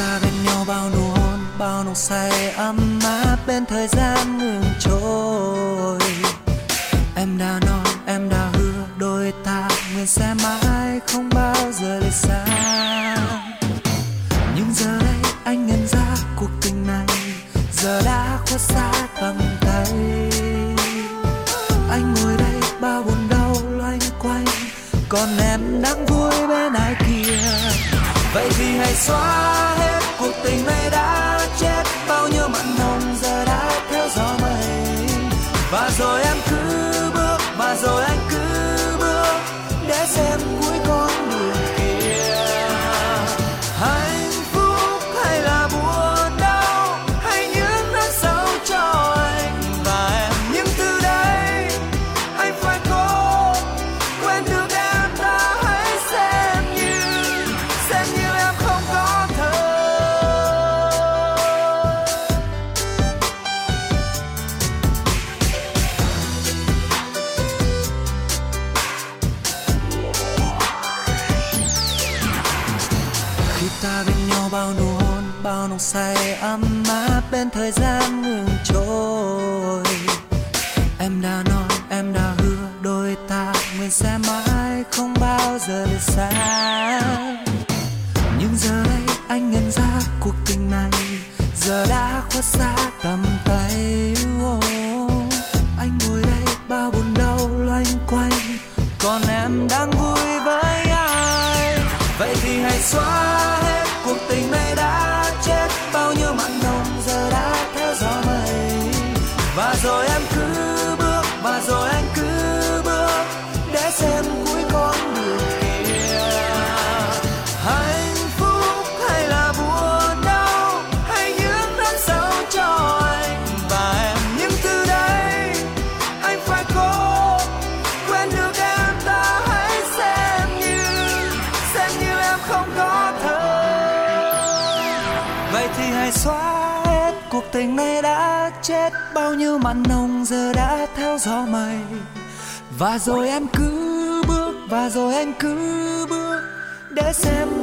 ta bên nhau bao nụ hôn, bao nụ say ấm áp bên thời gian ngừng trôi. Em đã nói, em đã hứa đôi ta nguyện sẽ mãi không bao giờ rời xa. Nhưng giờ đây anh nhận ra cuộc tình này giờ đã khuất xa tầm tay. Anh ngồi đây bao buồn đau loanh quanh, còn em đang vui bên ai kia. Vậy thì hãy xóa hết cuộc tình này đã chết, bao nhiêu mặn nồng giờ đã theo gió mây. Và rồi em cứ bước, và rồi anh cứ bước để xem cuối con đường kia. Hạnh phúc hay là buồn đau, hay những nỗi sầu cho anh và em. Nhưng từ đây anh phải cố quên được em, ta hãy xem như em không có thơ. Khi ta bên nhau bao nụ hôn, bao nụ say ấm áp bên thời gian ngừng trôi. Em đã nói, em đã hứa đôi ta nguyện sẽ mãi không bao giờ rời xa. Nhưng giờ đây anh nhận ra cuộc tình này giờ đã khuất xa tầm tay. Anh ngồi đây bao buồn đau loanh quanh, còn em đang vui với ai. Vậy thì hãy xóa hết cuộc tình này đã chết, bao nhiêu mặn nồng giờ đã theo gió mây. Và rồi em cứ bước, và rồi anh cứ bước để xem cuối con đường kia. Hạnh phúc hay là buồn đau, hay những nỗi sầu cho anh và em. Nhưng từ đây anh phải cố quên được em, ta hãy xem như em không có thơ. Vậy thì hãy xóa hết cuộc tình này đã chết, bao nhiêu mặn nồng giờ đã theo gió mây. Và rồi em cứ bước, và rồi anh cứ bước để xem